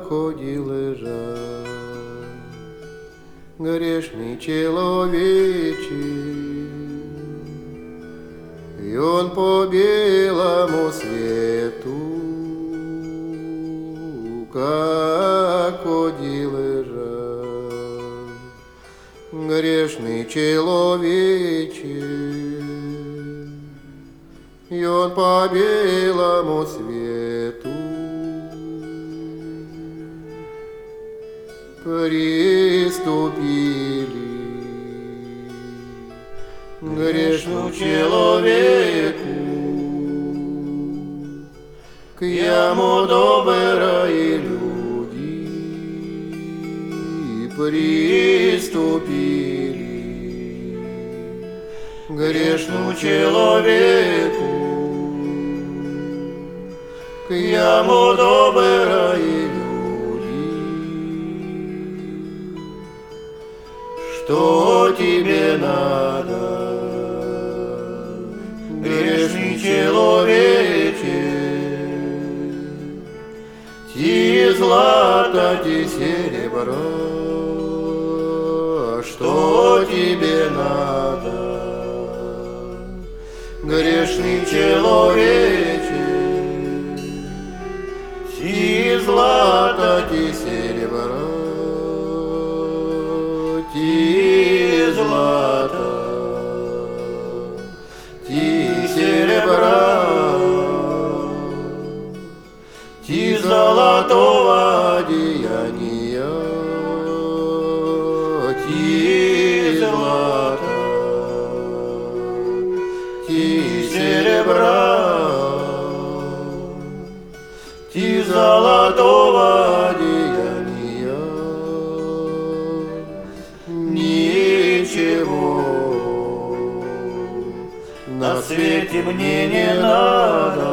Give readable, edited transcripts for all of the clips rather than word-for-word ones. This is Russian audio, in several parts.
походе лежал. Грешный человече, и он по белому свету, как ходил лежал. Грешный человече, и он по белому свету приступили грешному человеку, к яму добрые люди приступили грешному человеку, к яму добрые люди. Что тебе надо, грешный человече? Ти злато, ти серебро, что тебе надо, грешный человече? Ти злато, ти серебро, ти злато, ти серебра, ти золотого одеяния, ти злато, ти серебра, ти золотого одеяния. Ничего на свете мне не надо,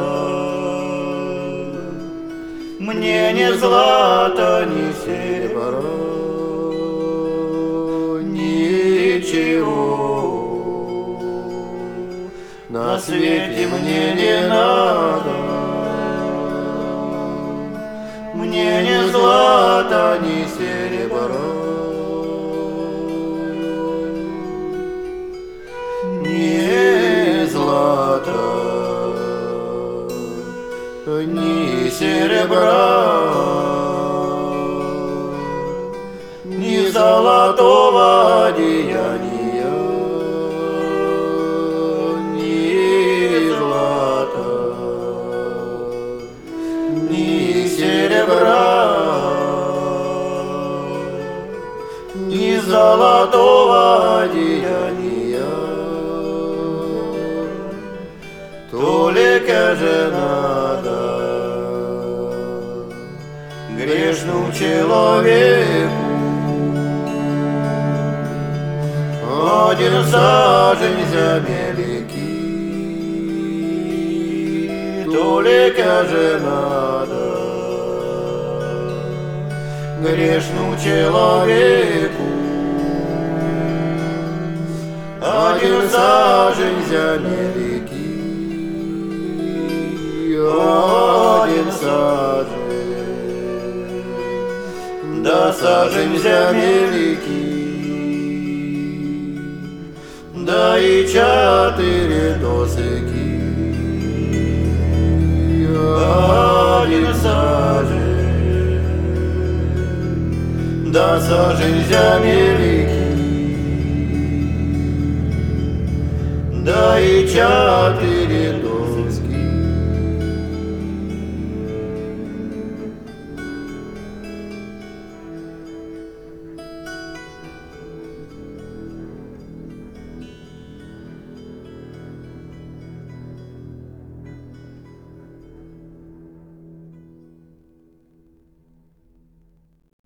мне ни злато, ни серебро, ничего на свете мне не надо, мне ни злато, ни серебро. Ни серебра, ни золотого одеяния, ни злата, ни серебра, ни золотого одеяния. Только же надо грешному человеку один сажень земельки, только же надо грешному человеку один сажень земельки. Один сажень, да сажень земельки, да и 4 досыки. Один сажень, да сажень земельки, да и 4 досыки.